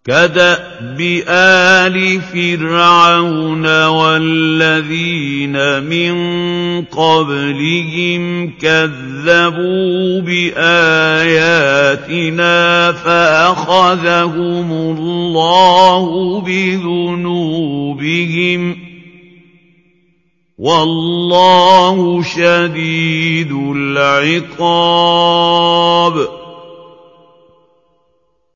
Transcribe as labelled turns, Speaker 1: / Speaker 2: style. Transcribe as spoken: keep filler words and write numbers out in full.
Speaker 1: كدأب آل فرعون والذين من قبلهم كذبوا بآياتنا فأخذهم الله بذنوبهم والله شديد العقاب